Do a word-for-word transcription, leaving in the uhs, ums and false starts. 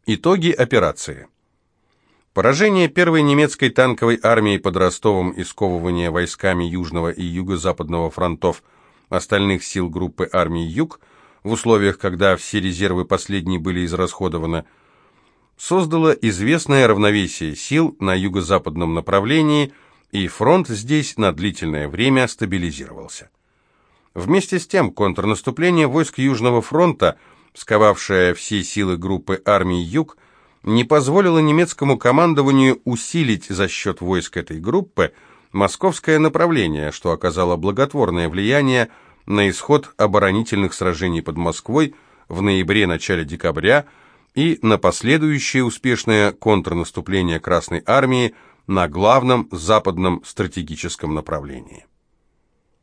Итоги операции. Поражение первой немецкой танковой армии под Ростовом и сковывание войсками Южного и Юго-Западного фронтов остальных сил группы армий Юг в условиях, когда все резервы последней были израсходованы, создало известное равновесие сил на юго-западном направлении, и фронт здесь на длительное время стабилизировался. Вместе с тем контрнаступление войск Южного фронта, сковавшее все силы группы армий Юг, не позволило немецкому командованию усилить за счет войск этой группы московское направление, что оказало благотворное влияние на исход оборонительных сражений под Москвой в ноябре-начале декабря и на последующее успешное контрнаступление Красной армии на главном западном стратегическом направлении.